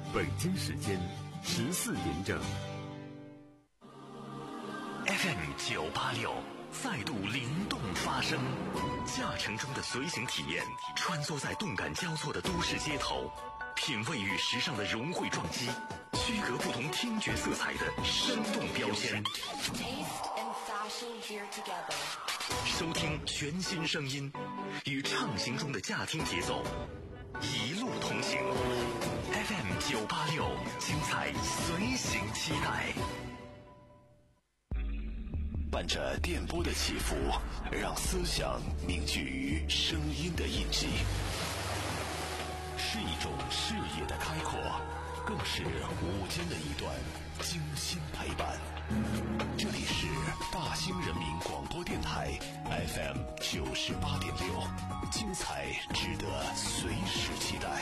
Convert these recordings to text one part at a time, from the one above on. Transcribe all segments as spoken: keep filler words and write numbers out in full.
北京时间十四点整。 F M 九八六再度灵动发声，驾乘中的随行体验，穿梭在动感交错的都市街头，品味与时尚的融汇撞击，区隔不同听觉色彩的生动标签。收听全新声音，与畅行中的驾听节奏，一路同行。F M 九八六，精彩随行期待。 伴着电波的起伏，让思想凝聚于声音的印记，是一种视野的开阔，更是午间的一段精心陪伴。这里是大兴人民广播电台 F M 九十八点六，精彩值得随时期待。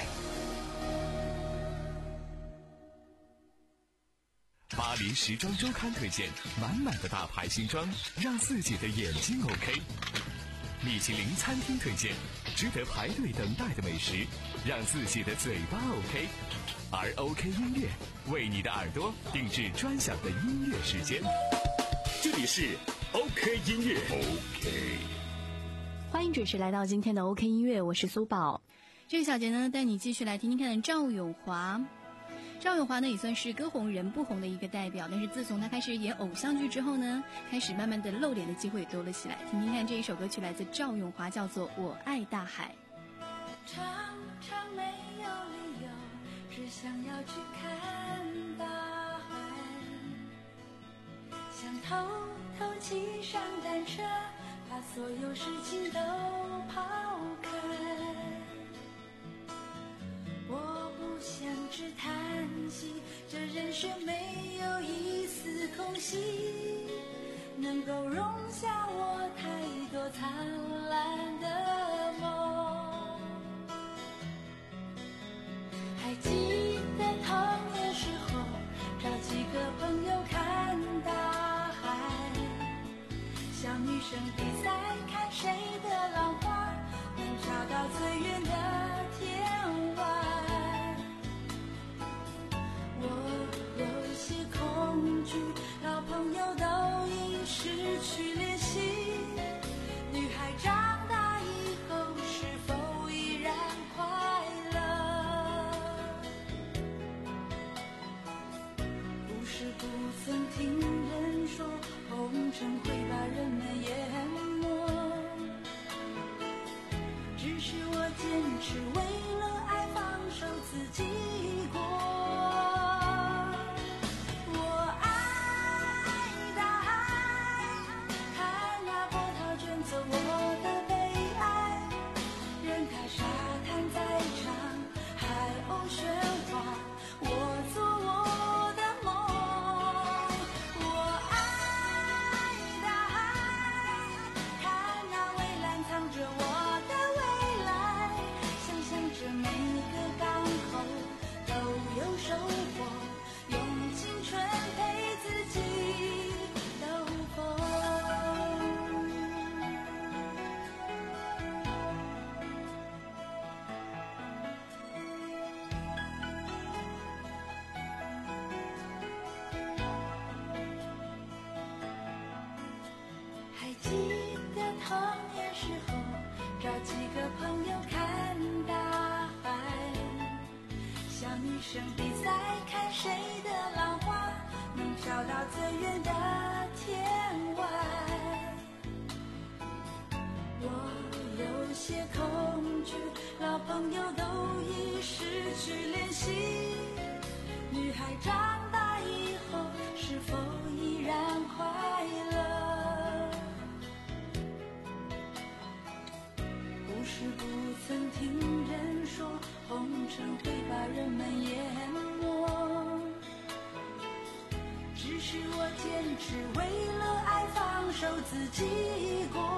巴黎时装周刊推荐满满的大牌新装，让自己的眼睛 OK。米其林餐厅推荐值得排队等待的美食，让自己的嘴巴 OK。而 OK 音乐为你的耳朵定制专享的音乐时间。这里是 OK 音乐 OK。 欢迎准时来到今天的 OK 音乐，我是苏宝。 这个小节呢，带你继续来听听看赵咏华。赵咏华呢也算是歌红人不红的一个代表，但是自从他开始演偶像剧之后呢，开始慢慢的露脸的机会也多了起来。听听看这一首歌曲来自赵咏华，叫做《我爱大海》。 常常没有理由，只想要去看大海，想偷偷骑上单车，把所有事情都抛开。我不想只叹息，这人生没有一丝空隙，能够容下我太多灿烂的梦。还记得童年时候，找几个朋友看大海，像女生比赛，看谁的浪花能找到最远的天外。恐惧，老朋友都已失去联系，女孩长大以后是否依然快乐？不是不曾听人说，红尘会把人们淹没，只是我坚持为了爱放手自己过。生比赛，看谁的浪花能飘到最远的天外。我有些恐惧，老朋友都已失去联系，女孩长大以后是否依然快乐？不是不曾听人说，红尘会把人们淹没，只是我坚持为了爱放手自己过。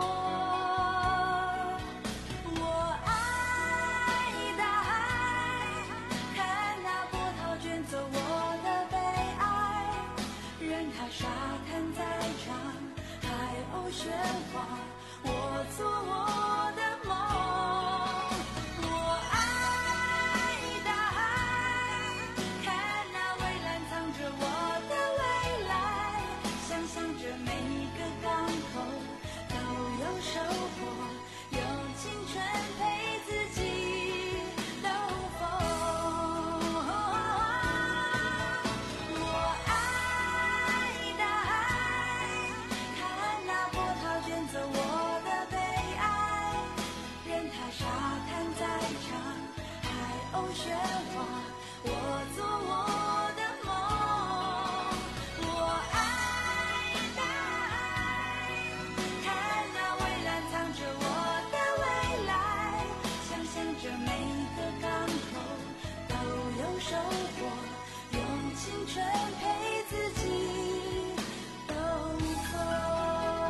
我爱大海，看那波涛卷走我的悲哀，任它沙滩再长，海鸥喧哗，我做我的梦。我爱大海， 活，用青春陪自己兜风。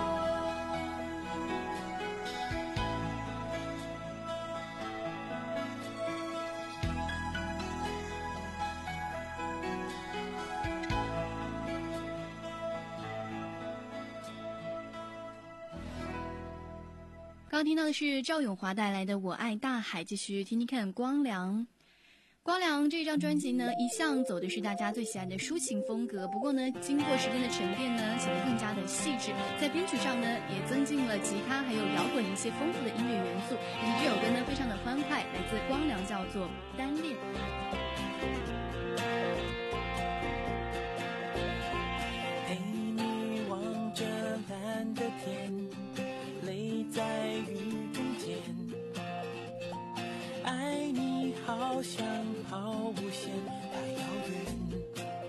刚刚听到的是赵咏华带来的《我爱大海》，继续听听看光良。光良这张专辑呢，一向走的是大家最喜爱的抒情风格，不过呢，经过时间的沉淀呢，显得更加的细致。在编曲上呢，也增进了吉他还有摇滚的一些丰富的音乐元素。以及这首歌呢，非常的欢快，来自光良，叫做《单恋》。 陪你望着蓝的天，泪在雨中间，爱你好像好无限，太遥远，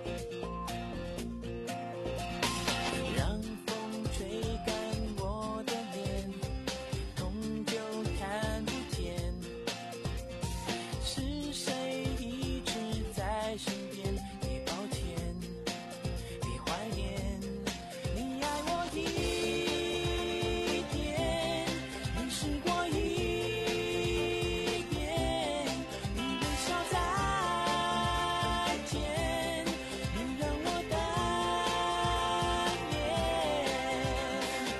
让风吹干我的脸，痛就看不见，是谁一直在身边，别抱歉，别怀念，你爱我一点，你试过一遍，你微笑再见，你让我单恋。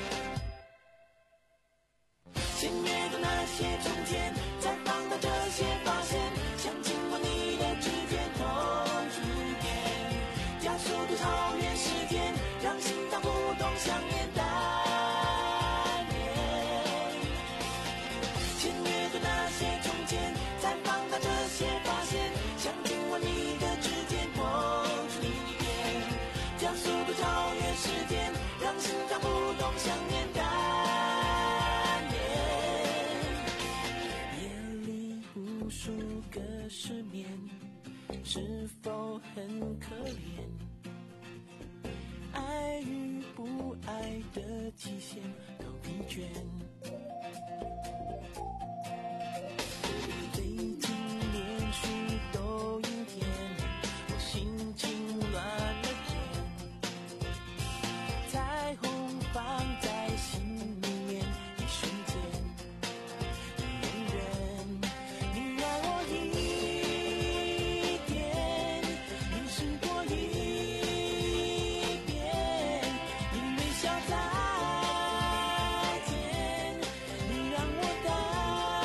签约的那些从前，再放大这些发现，想亲吻你的指尖投入电，加速度超越时间，让心脏不动想念单恋。签约的那些从前，再放大这些发现，想亲吻你的指尖投入电，加速度超越时间，让心脏不动想念单恋。夜里无数个失眠，是否很可怜？爱与不爱的极限都疲倦。最近连续都阴天，我心情乱了天，彩虹放在心里面，一瞬间你永远，你爱我一点，你试过一遍，你微笑再见，你让我单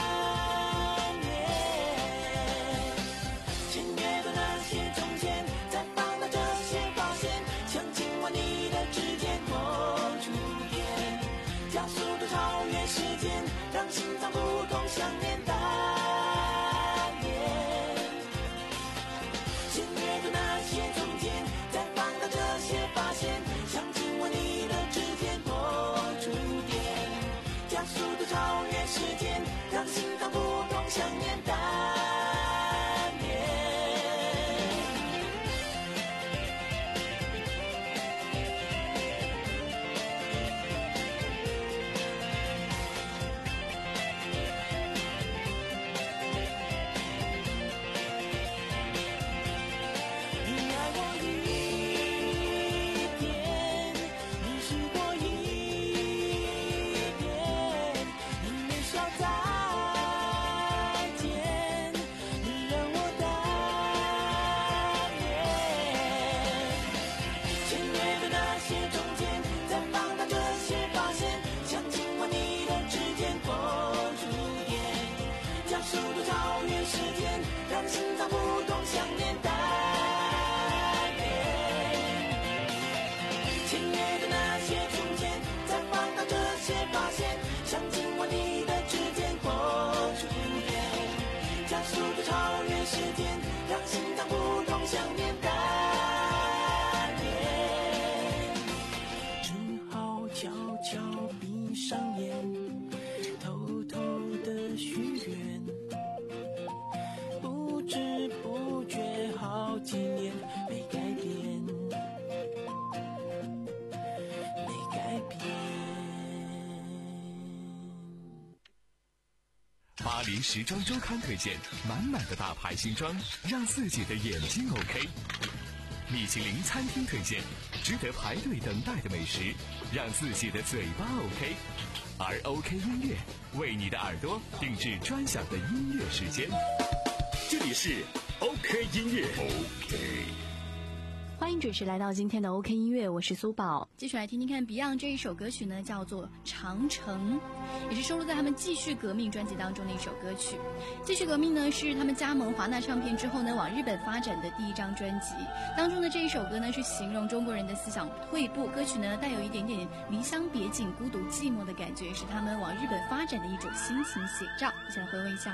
巴黎时装周刊推荐，满满的大牌新装，让自己的眼睛 OK。米其林餐厅推荐，值得排队等待的美食，让自己的嘴巴 OK。而 OK 音乐为你的耳朵定制专享的音乐时间。 这里是 OK 音乐 OK。 欢迎准时来到今天的 OK 音乐，我是苏宝。 继续来听听看 Beyond 这一首歌曲呢，叫做《长城》，也是收录在他们《继续革命》专辑当中的一首歌曲。《继续革命》呢是他们加盟华纳唱片之后呢，往日本发展的第一张专辑当中的这一首歌呢，是形容中国人的思想退步。歌曲呢带有一点点离乡别景、孤独寂寞的感觉，是他们往日本发展的一种心情写照。一起来回味一下。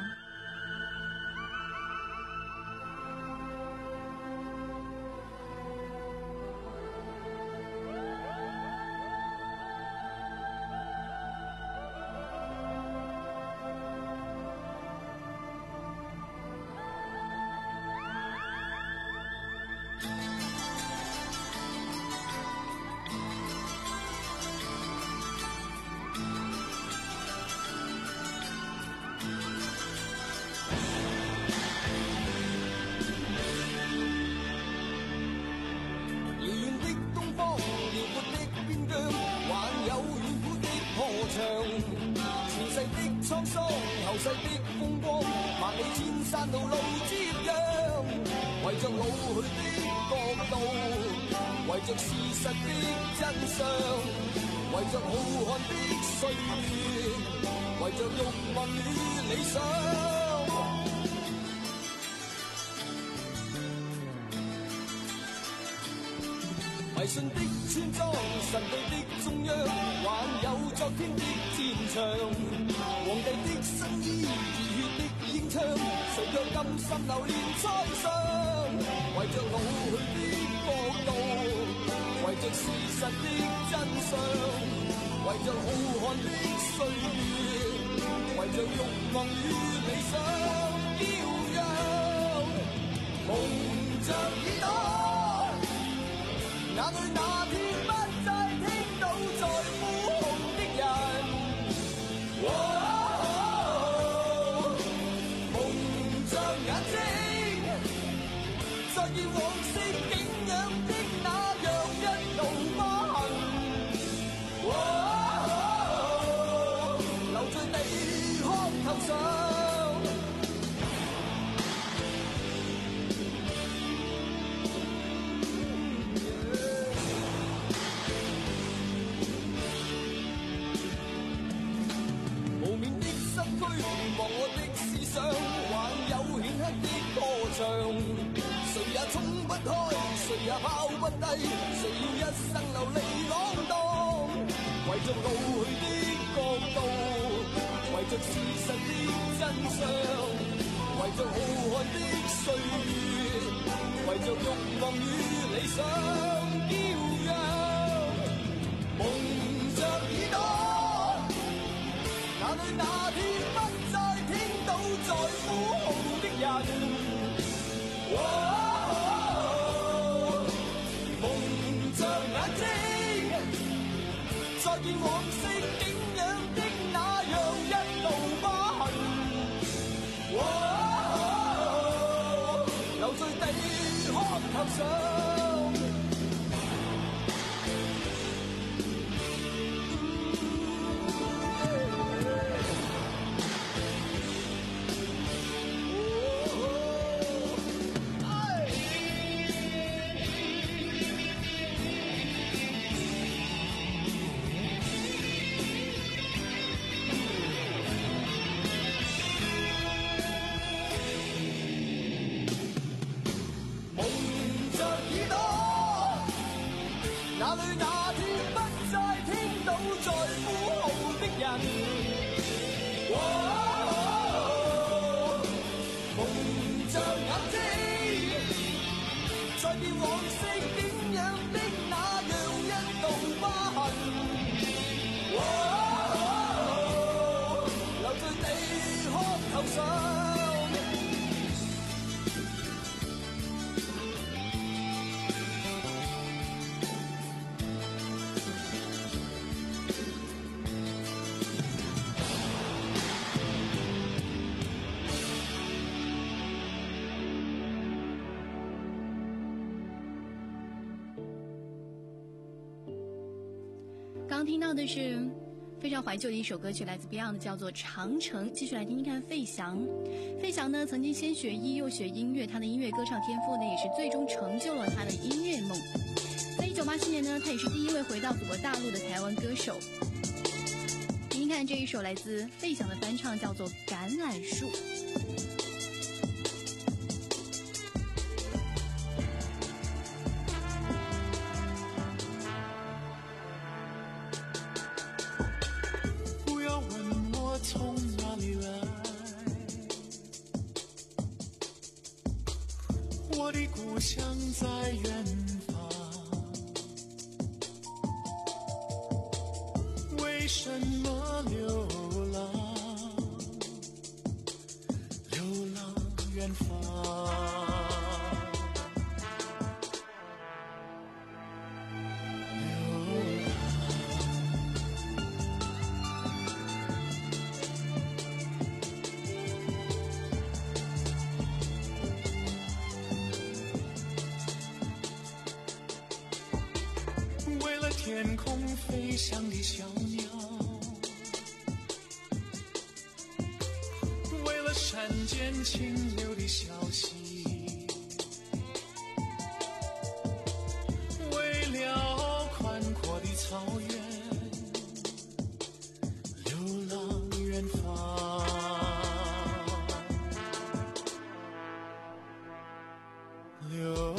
後世的風光，萬里千山路路接壤，為着老去的國度，為着事實的真相，為着浩瀚的歲月，為着慾望與理想。迷信的村莊，神秘的中央，還有昨天的戰場。皇帝的新衣，熱血的英槍，誰卻甘心流連塞上？為着老去的國度，為着事實的真相，為着浩瀚的歲月，為着慾望與理想飄揚，蒙着耳朵，哪裏那天不再聽到在呼號的人？再見往昔景仰的那樣一路不行，流在地殼頭上。無眠的身軀，忘我的思想，還有顯赫的歌唱。誰也衝不開，誰也拋不低，誰要一生流離浪蕩？為着老去的國度，為着事實的真相，為着浩瀚的歲月，為着慾望與理想飄揚，蒙着耳朵，哪裏那天不再聽到在呼號的人？再見往昔景仰的那樣一路不行，流在地殼頭上。哪裏那天不再聽到在呼號的人？蒙着眼睛，再見往昔景仰的那樣一道疤痕，留在地殼頭上。 刚听到的是非常怀旧的一首歌曲，来自 Beyond 的，叫做《长城》。继续来听听看费翔。费翔呢，曾经先学医又学音乐，他的音乐歌唱天赋呢，也是最终成就了他的音乐梦。在一九八七年呢，他也是第一位回到祖国大陆的台湾歌手。听听看这一首来自费翔的翻唱，叫做《橄榄树》。 从哪里来？我的故乡在远方，为什么流浪？流浪远方。天空飞翔的小鸟，为了山间清流的小溪，为了宽阔的草原，流浪远方。流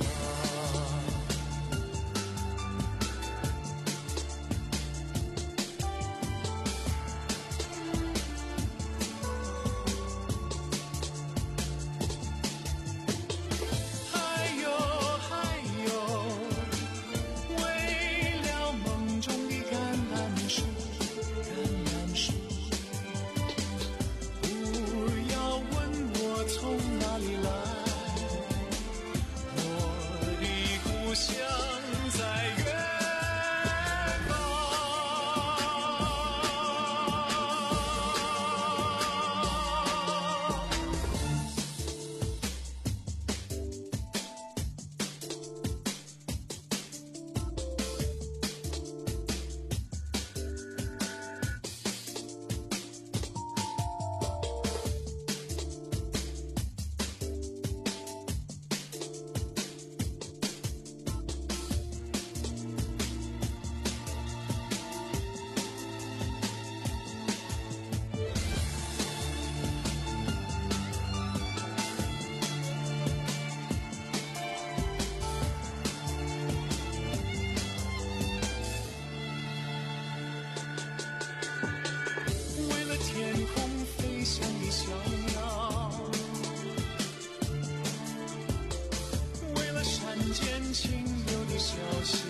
清流的小溪，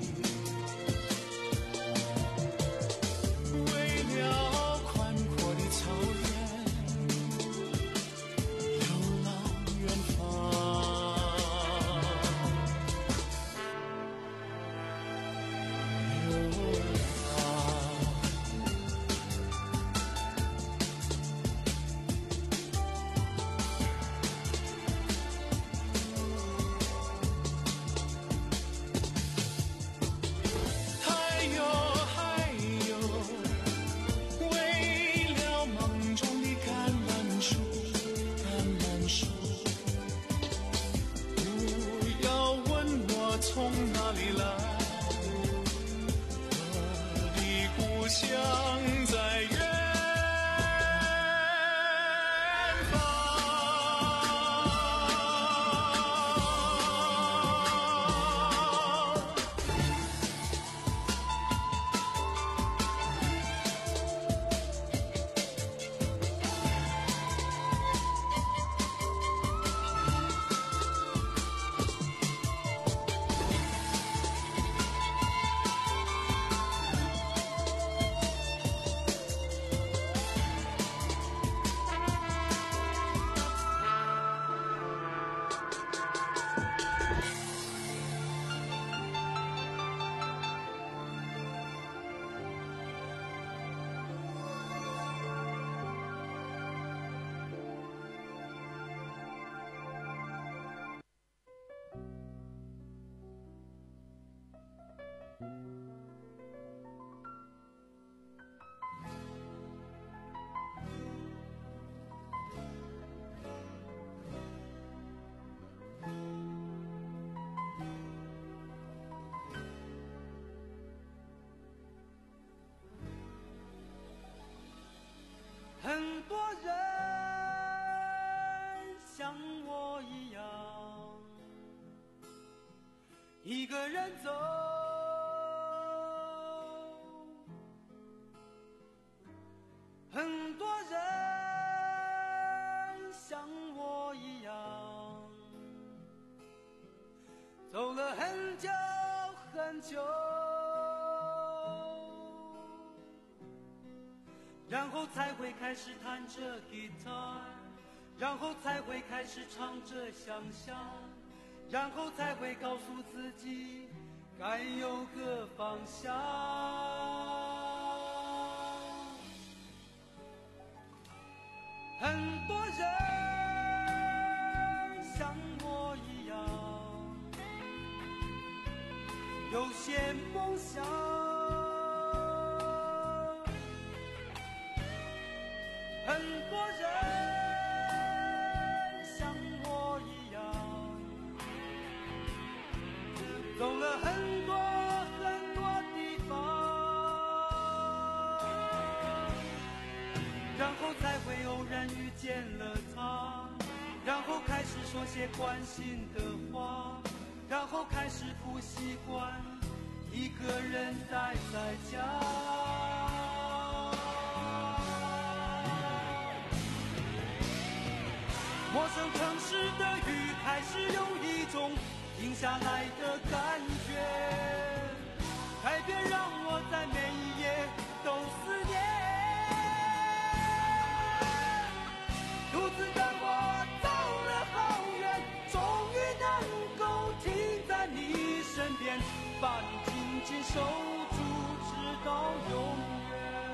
为了宽阔的草原，流浪远方。流浪。从哪里来？我的故乡在远一个人走，很多人像我一样，走了很久很久，然后才会开始弹着吉他，然后才会开始唱着想象，然后才会告诉自己该有个方向。很多人像我一样，有些梦想，很多人像我一样，走了很多很多地方，然后才会偶然遇见了他，然后开始说些关心的话，然后开始不习惯一个人待在家。陌生城市的雨开始有一种停下来的感觉，改变让我在每一夜都思念。独自的我走了好远，终于能够停在你身边，把你紧紧守住，直到永远。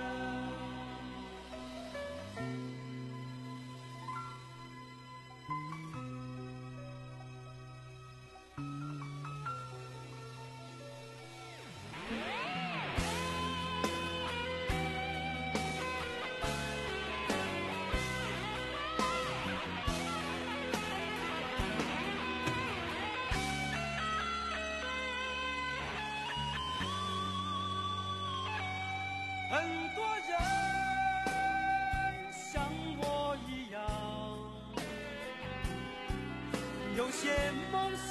很多人像我一样，有些梦想，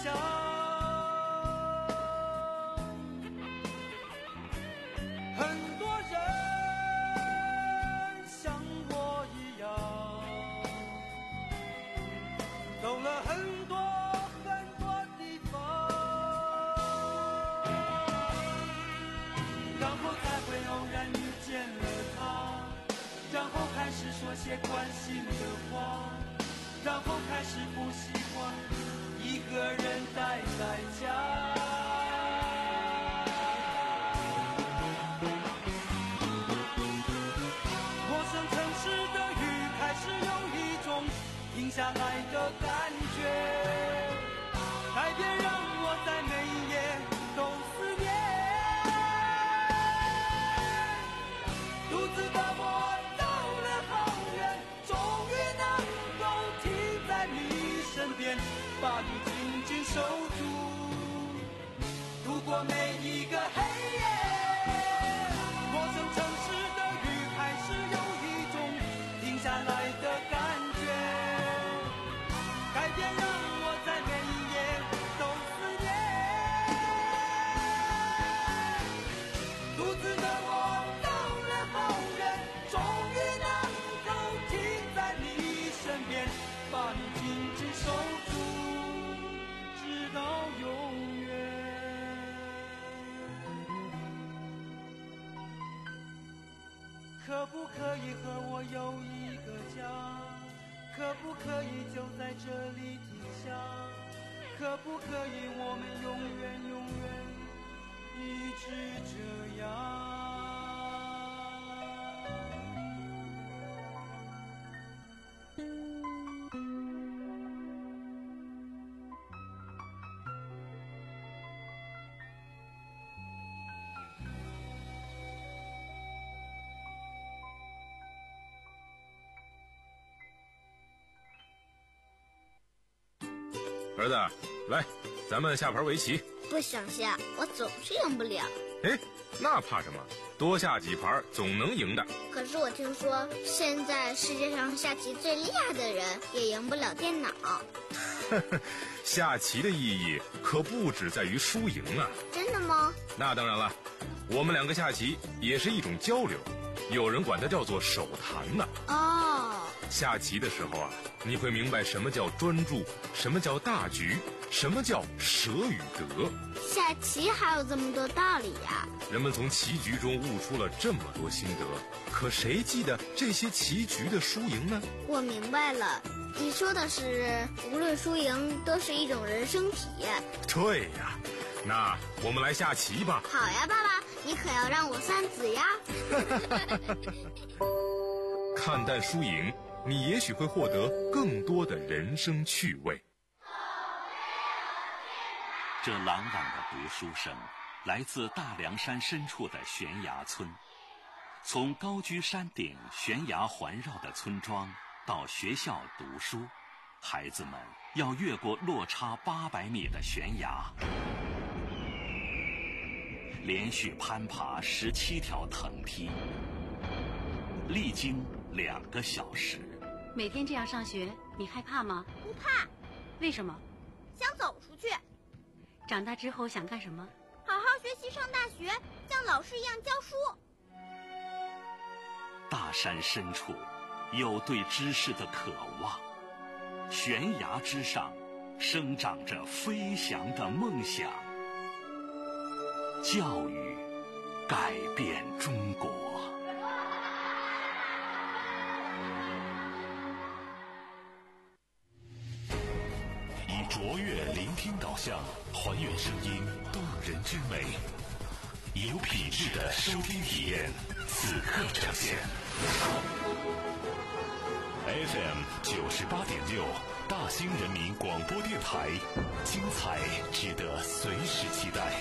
很多人像我一样，走了很多很多地方，然后才会偶然遇见了他，然后开始说些关心的话，然后开始不习惯一个人待在家。陌生城市的雨开始有一种停下来的感觉，改变让我在每一夜都思念。独自的我走了好远，终于能够停在你身边，把你紧紧守住，度过每一个黑夜。陌生城市的雨开始有一种停下来的感觉，改变让我在每一夜都思念。独自的我走了好远，终于能够停在你身边，把你紧紧守住，直到永远。可不可以和我有一个家？可不可以就在这里停下？可不可以我们永远永远一直这样？ 儿子，来，咱们下盘围棋。 不想下，我总是赢不了。 哎，那怕什么？多下几盘总能赢的。 可是我听说，现在世界上下棋最厉害的人也赢不了电脑。 下棋的意义可不只在于输赢啊！ 真的吗？ 那当然了，我们两个下棋也是一种交流，有人管它叫做手谈呢、 啊。哦， 下棋的时候啊，你会明白什么叫专注，什么叫大局，什么叫舍与得。 下棋还有这么多道理呀、啊！ 人们从棋局中悟出了这么多心得，可谁记得这些棋局的输赢呢？ 我明白了，你说的是无论输赢都是一种人生体验。 对呀，那我们来下棋吧。 好呀，爸爸，你可要让我三子呀。 看淡输赢，你也许会获得更多的人生趣味。 这朗朗的读书声来自大凉山深处的悬崖村。从高居山顶悬崖环绕的村庄到学校读书，孩子们要越过落差八百米的悬崖，连续攀爬十七条藤梯，历经两个小时。 每天这样上学，你害怕吗？ 不怕。 为什么？ 想走出去。 长大之后想干什么？ 好好学习，上大学，像老师一样教书。 大山深处有对知识的渴望，悬崖之上生长着飞翔的梦想。教育改变中国。 以卓越聆听导向，还原声音动人之美，有品质的收听体验，此刻呈现。F M 九十八点六，大兴人民广播电台，精彩值得随时期待。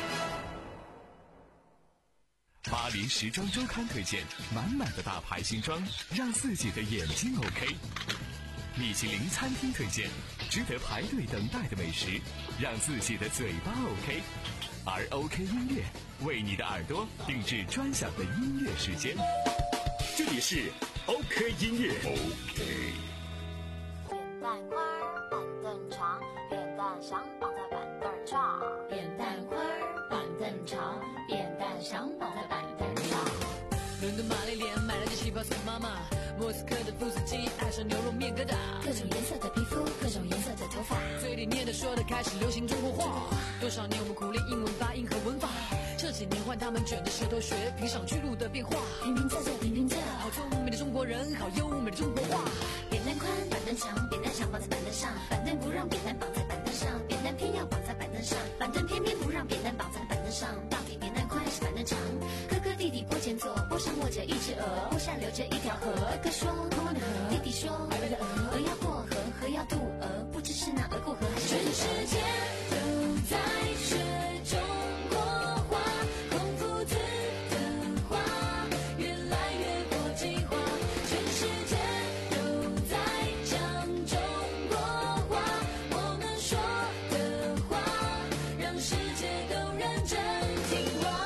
巴黎时装周刊推荐，满满的大牌新装，让自己的眼睛 OK。米其林餐厅推荐，值得排队等待的美食，让自己的嘴巴 OK。而 OK 音乐为你的耳朵定制专享的音乐时间。 这里是 OK 音乐。OK。 扁担宽，板凳长，扁担想绑在板凳上。 扁担宽，板凳长，扁担想绑在板凳上。 伦敦玛丽莲买了件旗袍送妈妈，莫斯科的布斯基爱上牛肉面疙瘩。 各种颜色的皮肤，各种颜色的头发， 嘴里念的说的开始流行中国话。多少年我们苦练英文发音和文法，这几年换他们卷着舌头学评上去路的变化。 平平仄仄平平仄， 好聪明的中国人，好优美的中国话。 扁担宽，板凳长，扁担想绑在板凳上，板凳不让扁担绑在板凳上，扁担偏要绑在板凳上，板凳偏偏不让扁担绑在板凳上。到底扁担宽还是板凳长？哥哥弟弟坡前坐，坡上卧着一只鹅，坡下流着一条河。哥哥说宽宽的河，弟弟说鹅的鹅，鹅要过河，河要渡鹅，不知是那鹅过河还是全世界都在学中国话，孔夫子的话越来越国际化，全世界都在讲中国话，我们说的话让世界都认真听话。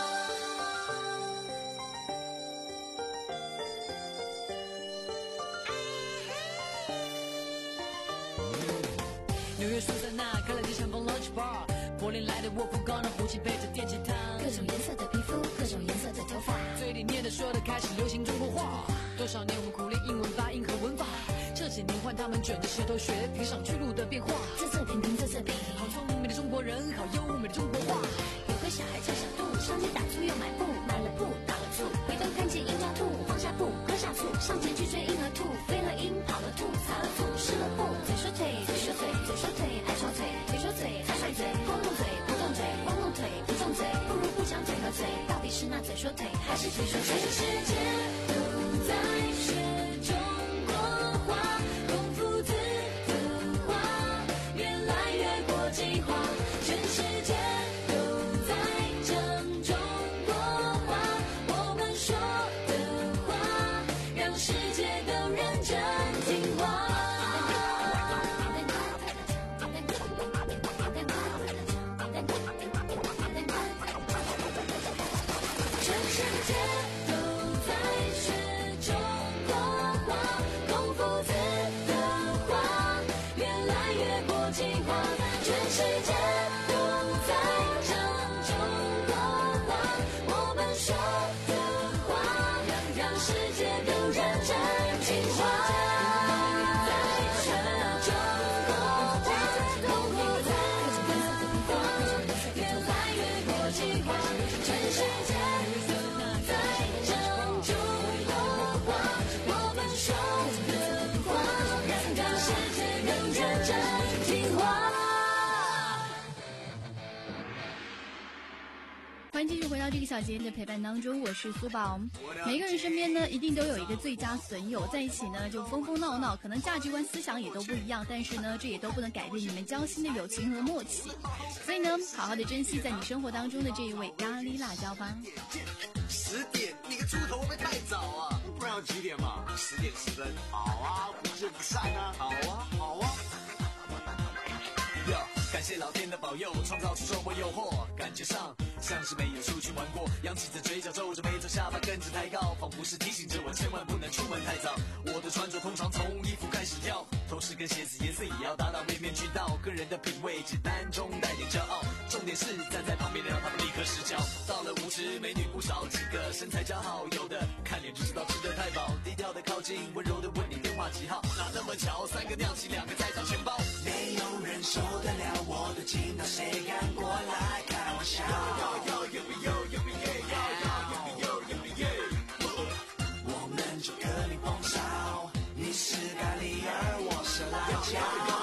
纽约苏珊娜，克莱迪相逢 lunch bar， 柏林来的沃夫高呢，胡琴背着电吉他。 各种颜色的皮肤，各种颜色的头发， 嘴里念的说的开始流行中国话。多少年我们苦练英文发音和文法，这几年换他们卷着舌头学评上去路的变化。 仄仄平平仄仄平， 好聪明的中国人，好优美的中国话。 有个小孩叫小杜，上街打醋又买布，买了布打了醋，回头看见鹰抓兔，放下布喝下醋，上前去追婴儿兔，飞了鹰跑了兔，撒了醋湿了布，嘴说腿嘴说腿嘴说腿爱吵嘴，腿说嘴爱甩嘴，光动嘴不动嘴，光动腿不动嘴，不如不讲嘴和嘴，到底是那嘴说腿还是腿说嘴？ 全世界都在学中国话，孔夫子的话越来越国际化，全世界都在讲中国话，我们说的话让世界都认真听话。全世界都在学中国话，孔夫子的话越来越欢继续回到这个小节的陪伴当中，我是苏宝。每个人身边呢，一定都有一个最佳损友，在一起呢就疯疯闹闹，可能价值观、思想也都不一样，但是呢，这也都不能改变你们交心的友情和默契。所以呢，好好的珍惜在你生活当中的这一位咖喱辣椒吧。 十点，你个猪头会不会太早啊？不然要几点嘛？十点十分。好啊，不见不散啊。好啊，好啊。 感谢老天的保佑，创造出周末诱惑，感觉上像是没有出去玩过，扬起的嘴角，皱着眉头，下巴跟着抬高，仿佛是提醒着我千万不能出门太早。我的穿着通常从衣服开始挑，头饰跟鞋子颜色也要达到面面俱到，个人的品味简单中带点骄傲，重点是站在旁边让他们立刻失焦。到了舞池，美女不少，几个身材姣好，有的看脸就知道吃得太饱，低调的靠近，温柔的问你电话几号，哪那么巧，三个尿急，两个在找钱包， 没有人受得了我的劲道，谁敢过来开玩笑？我们就各领风骚，你是咖喱儿，我是辣椒。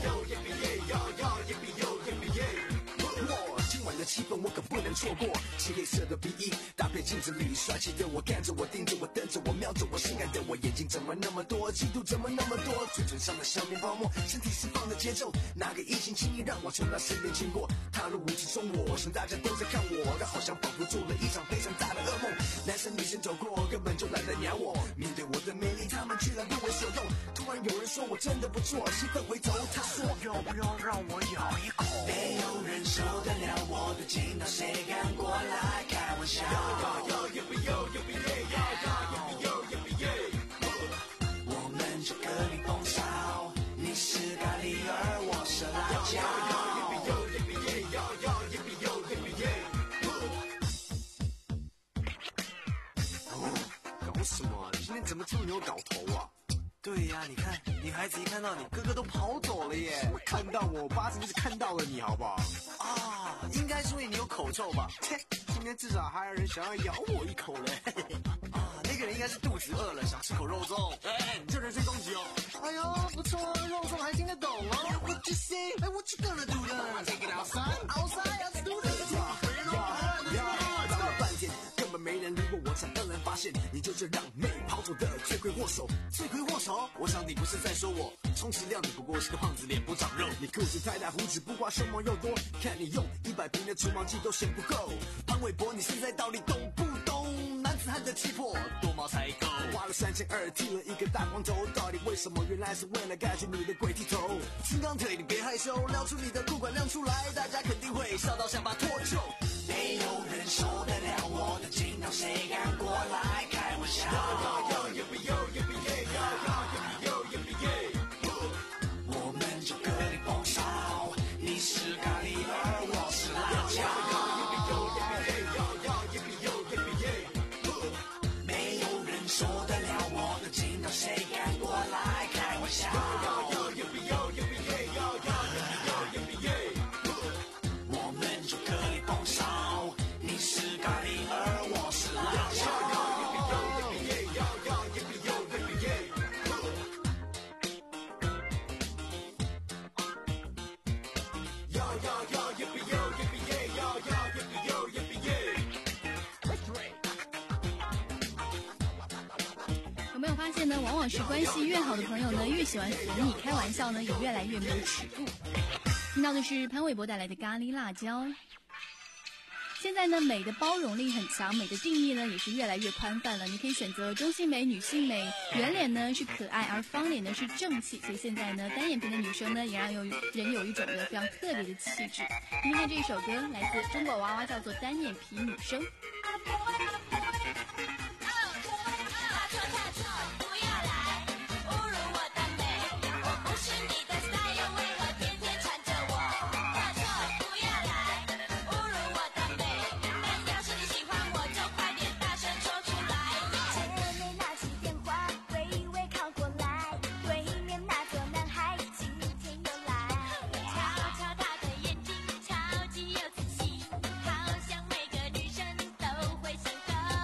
今晚的气氛我可不能错过，漆黑色的皮衣搭配镜子里帅气的我，看着我，盯着我，瞪着我，瞄着我，性感的我，眼睛怎么那么多，嫉妒怎么那么多，嘴唇上的笑面泡沫，身体释放的节奏，哪个异性轻易让我从他身边经过？踏入舞池中，我想大家都在看我，但好像仿佛做了一场非常大的噩梦。男生女生走过，根本就懒得鸟我，面对我的魅力，他们居然不为所动。突然有人说我真的不错，气氛回头，他说要不要让我咬一口？没有人受得了我的劲道，谁敢过来开玩笑？我们就各领风骚，你是咖喱儿，我是辣椒。 搞什么？今天怎么这么有搞头啊？ 对呀、啊，你看，女孩子一看到你，个个都跑走了耶。 看到我，八成就是看到了你，好不好？ 啊，应该是因为你有口臭吧？ 切，今天至少还有人想要咬我一口嘞。 啊，那个人应该是肚子饿了，想吃口肉粽。哎，你这人身攻击哦。 哎呦，不错，肉粽还听得懂哦。 What you say? What you gonna do then? Take it outside, outside, let's do this. 根本没人理过我，才让人发现你就是让妹跑走的罪魁祸首。 罪魁祸首？我想你不是在说我，充其量你不过是个胖子，脸不长肉。 你裤子太大，胡子不刮，胸毛又多，看你用一百瓶的除毛剂都嫌不够。潘玮柏，你现在到底懂不懂男子汉的气魄？ 多毛才够。 花了三千二，剃了一个大光头，到底为什么？原来是为了盖住你的鬼剃头。 金刚腿，你别害羞，撩出你的裤管亮出来，大家肯定会笑到想把脱臼。 没有人受得了我的劲道，谁敢过来开玩笑？我们就各领风骚，你是咖喱儿，我是辣椒。没有人受得了我的劲道，谁敢过来开玩笑？我们就各领风骚，你是咖喱儿，我是辣椒。 有没有发现呢？往往是关系越好的朋友呢，越喜欢和你开玩笑呢，也越来越没有尺度。听到的是潘玮柏带来的咖喱辣椒。现在呢，美的包容力很强，美的定义呢也是越来越宽泛了。你可以选择中性美、女性美，圆脸呢是可爱，而方脸呢是正气。所以现在呢，单眼皮的女生呢也让有人有一种的非常特别的气质。听听看这一首歌，来自中国娃娃，叫做《单眼皮女生》。 超级有自信，好像每个女生都会心动。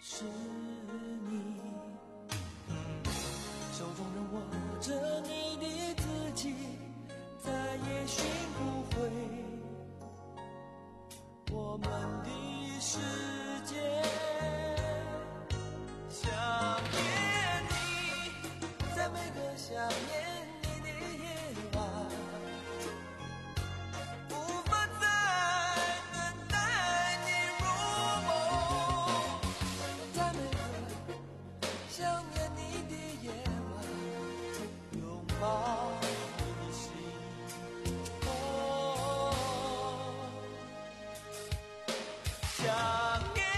是你，手中仍握着你的字迹，再也寻不回我们的世界。想念你，在每个想念你的夜晚，无法再等待你入梦，在每个想念你的夜晚，拥抱你的心。哦，想念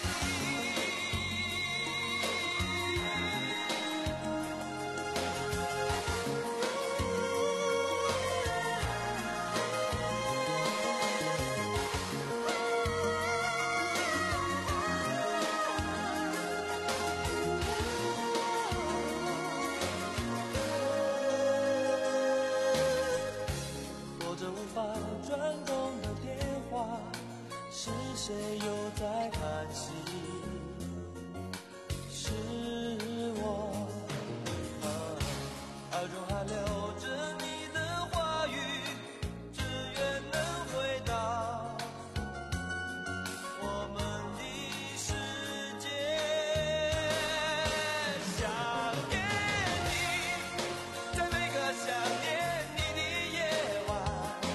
转动的电话，是谁又在看戏？是我，啊，耳中还留着你的话语，只愿能回到我们的世界。想念你，在每个想念你的夜晚，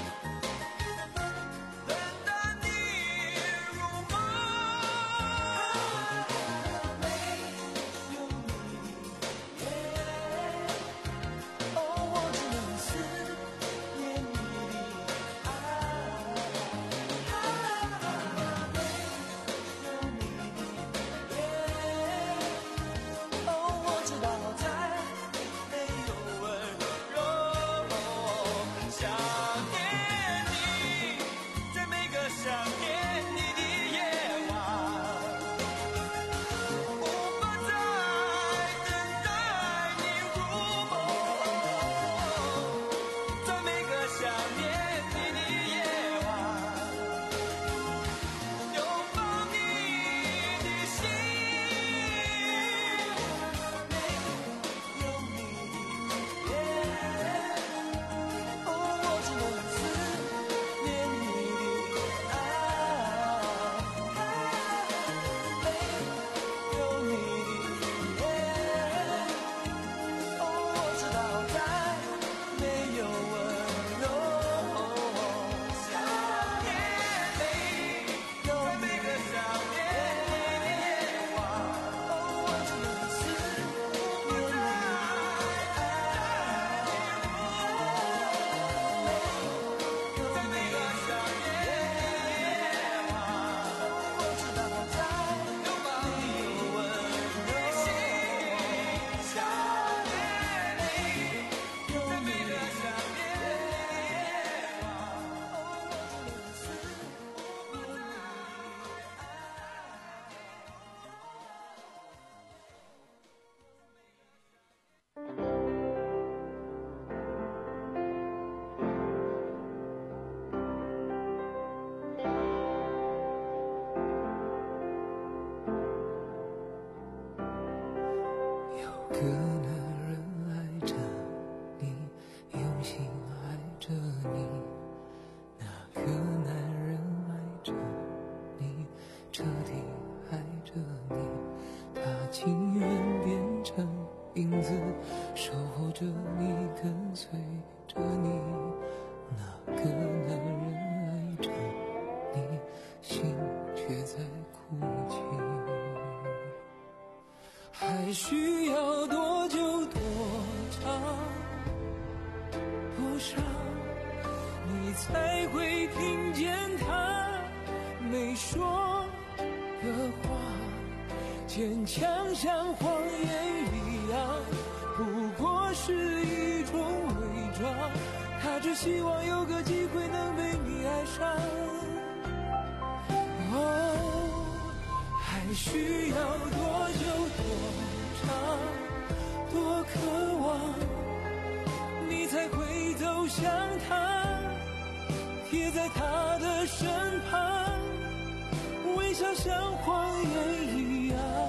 个男人爱着你，用心爱着你，那个男人爱着你，彻底爱着你，他情愿变成影子，守候着你，跟随着你，那个男人爱着你，心却在哭泣。还需要多久多长多少，你才会听见他没说的话？坚强像谎言一样，不过是一种伪装，他只希望有个机会能被你爱上。哦，还需要多久多长多渴望，你才会走向他，贴在他的身旁，微笑像谎言一样。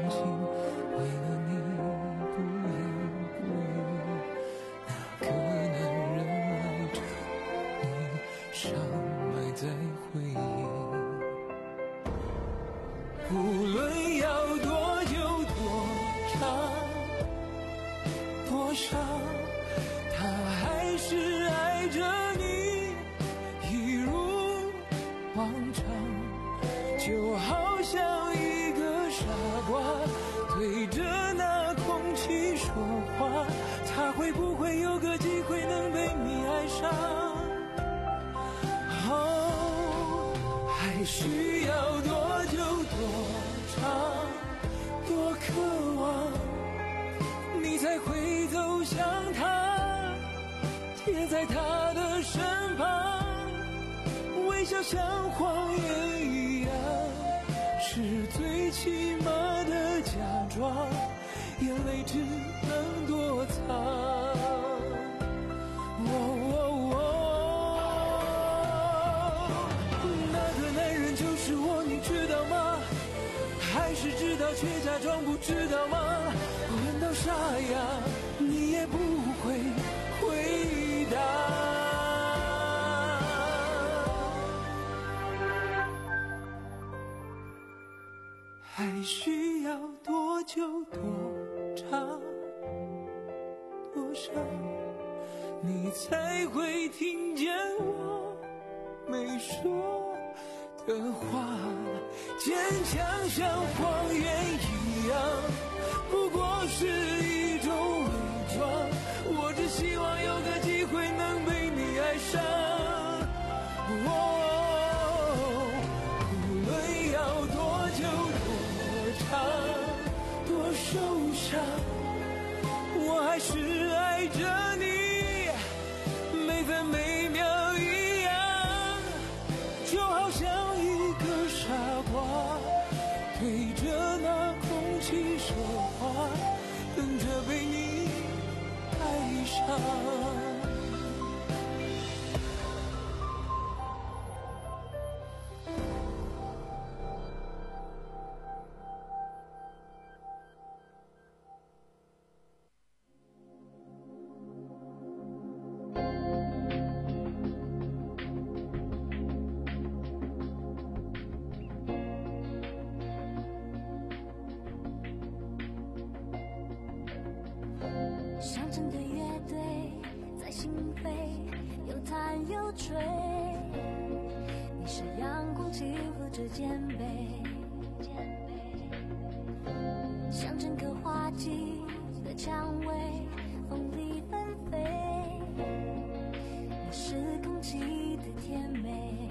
心，为了你不言不语。那个男人爱着你，伤埋在回忆。无论要多久多长多伤，他还是爱着你，一如往常。就好像一个傻瓜对着那空气说话，他会不会有个机会能被你爱上？哦，还需要多久多长多渴望，你才会走向他，贴在他的身旁，微笑像谎言一样，是最起码的假装，眼泪只能躲藏。哦哦哦，那个男人就是我，你知道吗？还是知道却假装不知道吗？问到沙哑，你也不会回答。还需要多久多长多伤，你才会听见我没说的话？坚强像谎言一样，不过是一种伪装。我只希望有个机会能被你爱上。哦，无论要多久多受伤，我还是爱着你，每分每秒一样，就好像一个傻瓜对着那空气说话，等着被你爱上。 像整个乐队在心扉又弹又吹，你是阳光气护着肩背，像整个花季的蔷薇风里纷飞，你是空气的甜美，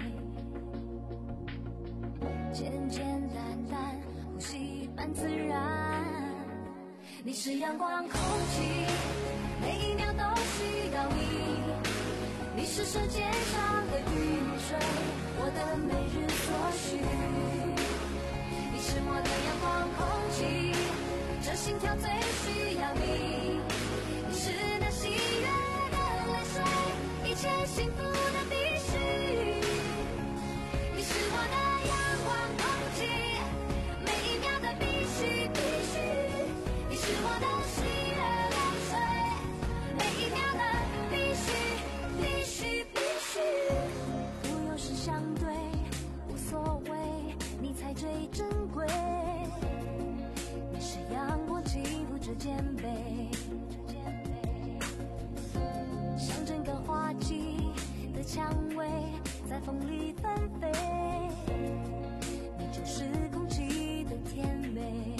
简简单单呼吸般自然，你是阳光空气，每一秒都需要你，你是世界上的雨水，我的每日所需，你是我的阳光空气，这心跳最需要你，你是那喜悦的泪水，一切幸福的必须，你是我的阳光空气，每一秒的必须必须，你是我的喜悦泪水，每一秒的必须必须必须，富有时相对无所谓，你才最珍贵，你是阳光气护着肩背，像整个花季的蔷薇在风里纷飞，你就是空气的甜美，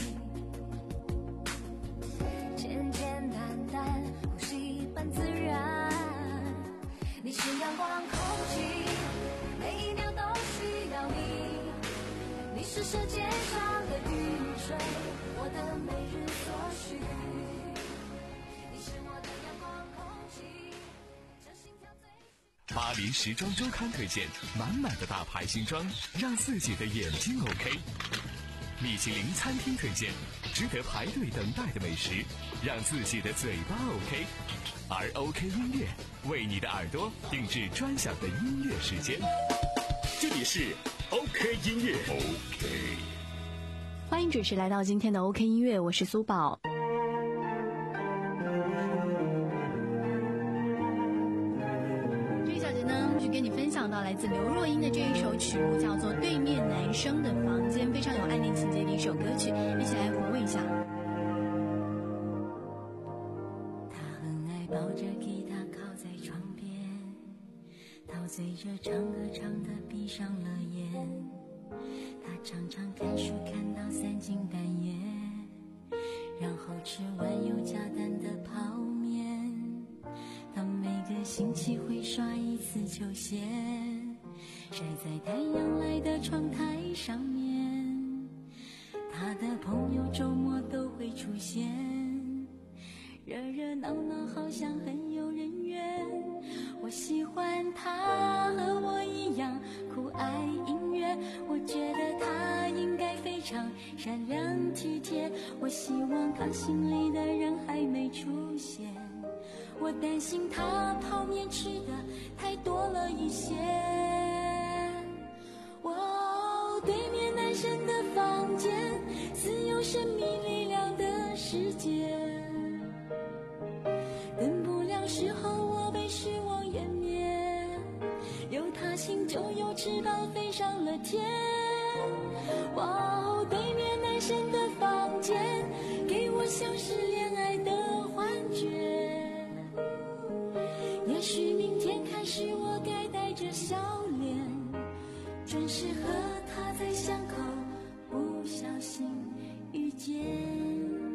简简单单呼吸般自然，你是阳光空气，每一秒都需要你，你是世界上的雨水，我的每日所需，你是我的阳光空气，这心跳最巴黎时装周刊推荐满满的大牌新装，让自己的眼睛 OK。米其林餐厅推荐值得排队等待的美食，让自己的嘴巴 OK。而 OK 音乐为你的耳朵定制专享的音乐时间。 这里是 OK 音乐。OK。 欢迎准时来到今天的 OK 音乐，我是苏宝。 这一小节呢，就跟你分享到来自刘若英的这一首曲目，叫做《对面男生的房间》，非常有爱恋情节的一首歌曲，一起来回味一下。 他很爱抱着吉他靠在床边，陶醉着唱歌唱得闭上了眼，他常常看书看到三更半夜，然后吃完有加蛋的泡面。他每个星期会刷一次球鞋，晒在太阳来的窗台上面。他的朋友周末都会出现，热热闹闹好像很有人缘。我喜欢他和我一样酷爱音乐，我觉得他应该非常善良体贴。我希望他心里的人还没出现，我担心他泡面吃的太多了一些。哦，对面男生的房间，似有神秘力量的世界。等不了时候我被失望湮灭，有他心就有翅膀飞上了天。哇哦，对面男生的房间，给我像是恋爱的幻觉。也许明天开始我该带着笑脸，准时和他在巷口不小心遇见。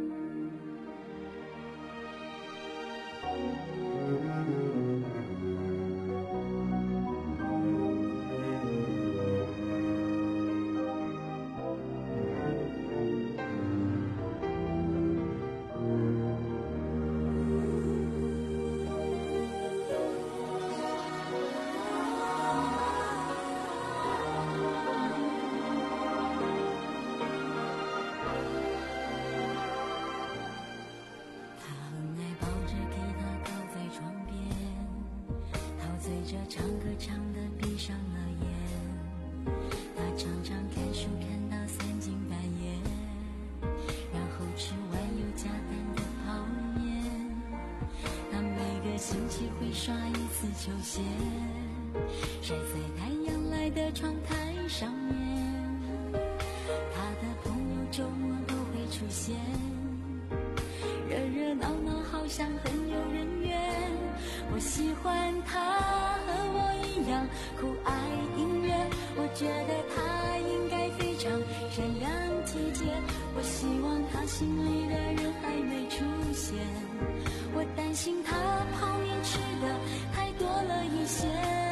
唱歌唱得闭上了眼，他常常看书看到三更半夜，然后吃完有加蛋的泡面。他每个星期会刷一次球鞋，晒在太阳来的窗台上面。他的朋友周末都会出现，热热闹闹好像很有人缘。我喜欢他和我一样酷爱音乐，我觉得他应该非常善良体贴。我希望他心里的人还没出现，我担心他泡面吃的太多了一些。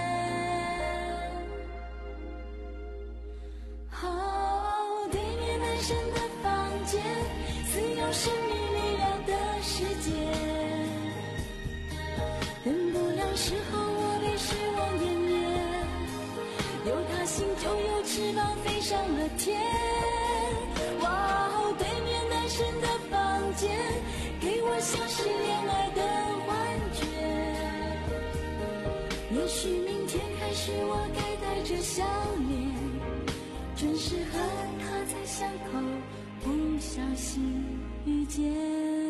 哦，对面男生的房间，似有神秘力量的世界。等不了时候我被失望湮灭，有他心就有翅膀飞上了天。哇哦，对面男生的房间，给我像是恋爱的幻觉。也许明天开始我该带着笑脸，准时和他在巷口不小心遇见。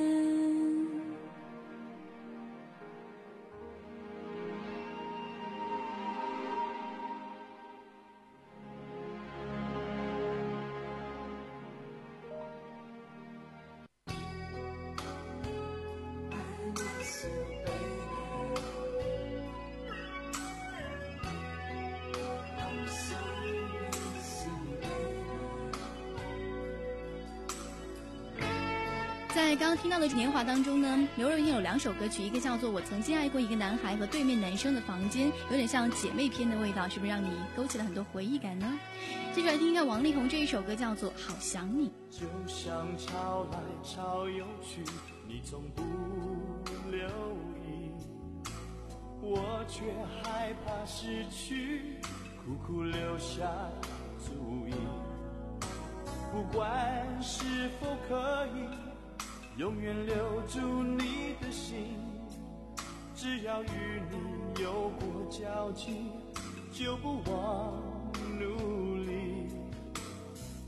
在刚刚听到的年华当中呢，刘若英有两首歌曲，一个叫做《我曾经爱过一个男孩》和《对面男生的房间》，有点像姐妹篇的味道，是不是让你勾起了很多回忆感呢？接着来听一看王力宏这一首歌，叫做《好想你》。 就像潮来潮又去，你总不留意，我却害怕失去，苦苦留下足印。不管是否可以永远留住你的心，只要与你有过交集，就不忘努力。如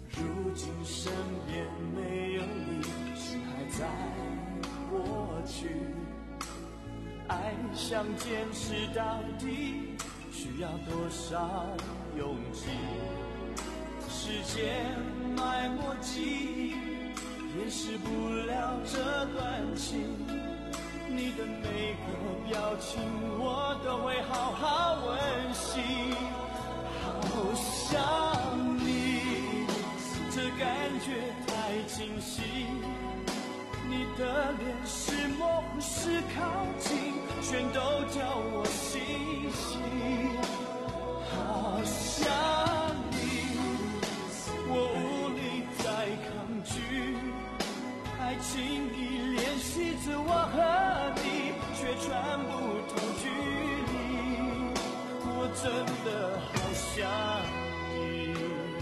如今身边没有你，是还在过去。爱想坚持到底，需要多少勇气？时间埋没记忆，掩饰不了这段情。你的每个表情我都会好好温习。好想你，这感觉太清晰。你的脸是模糊是靠近，全都叫我心息。好想你，我无力再抗拒。爱情已联系着我和你，却穿不透距离。我真的好想你。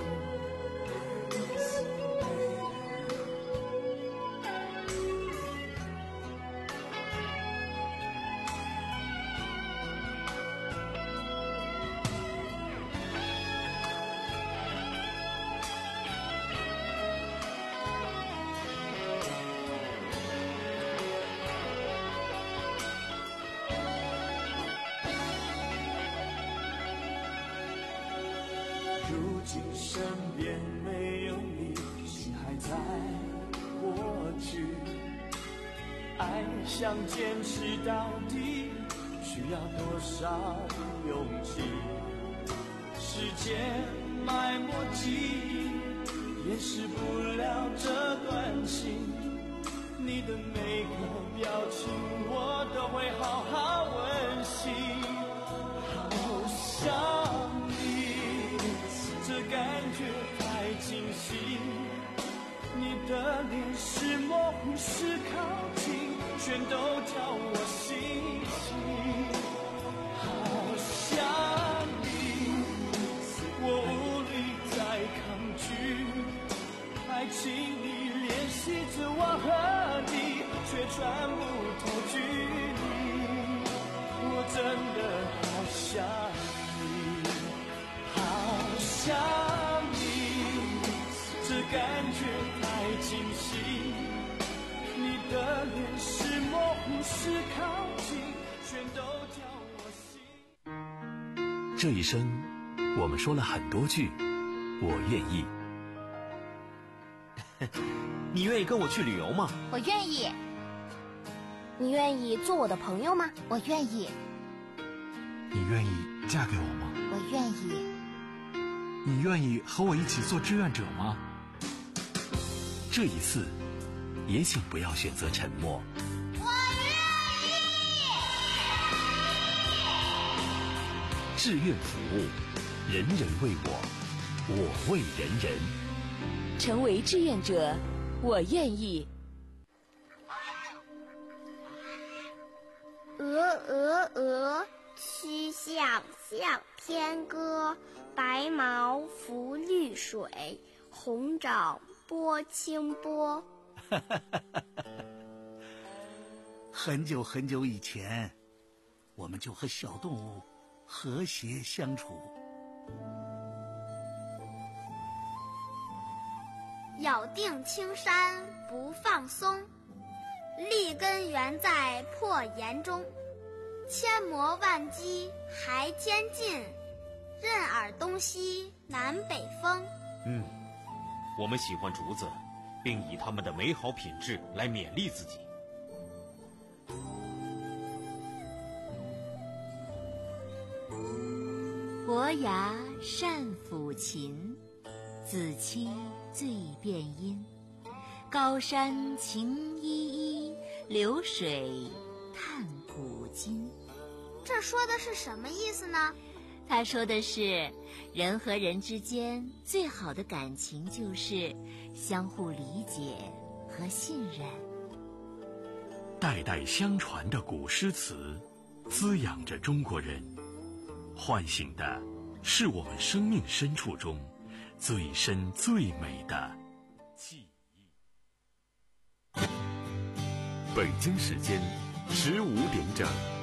如今身边没有你，心还在过去。爱想坚持到底，需要多少勇气？时间埋没记忆，掩饰不了这段情。你的每个表情我都会好好温习。好想你，这感觉太清晰。你的脸是模糊是靠近，全都叫我心息。好想你，我无力再抗拒。爱情里联系着我和你，却穿不透距离。我真的好想你，好想你，这感觉太清晰。你的脸是模糊是靠近，全都叫我心。 这一生，我们说了很多句我愿意。 你愿意跟我去旅游吗？ 我愿意。你愿意做我的朋友吗？我愿意。 你愿意嫁给我吗？ 我愿意。 你愿意和我一起做志愿者吗？ 这一次，也请不要选择沉默。 我愿意。 志愿服务，人人为我，我为人人。 成为志愿者，我愿意。 鹅鹅鹅，曲项向天歌。白毛浮绿水，红掌拨清波。 很久很久以前，我们就和小动物和谐相处。 咬定青山不放松，立根原在破岩中。千磨万击还坚劲，任尔东西南北风。 嗯，我们喜欢竹子，并以它们的美好品质来勉励自己。 伯牙善抚琴，子期最辨音。高山晴依依，流水叹古今。 这说的是什么意思呢？ 他说的是，人和人之间最好的感情就是相互理解和信任。 代代相传的古诗词，滋养着中国人，唤醒的是我们生命深处中最深最美的记忆。 北京时间十五点整。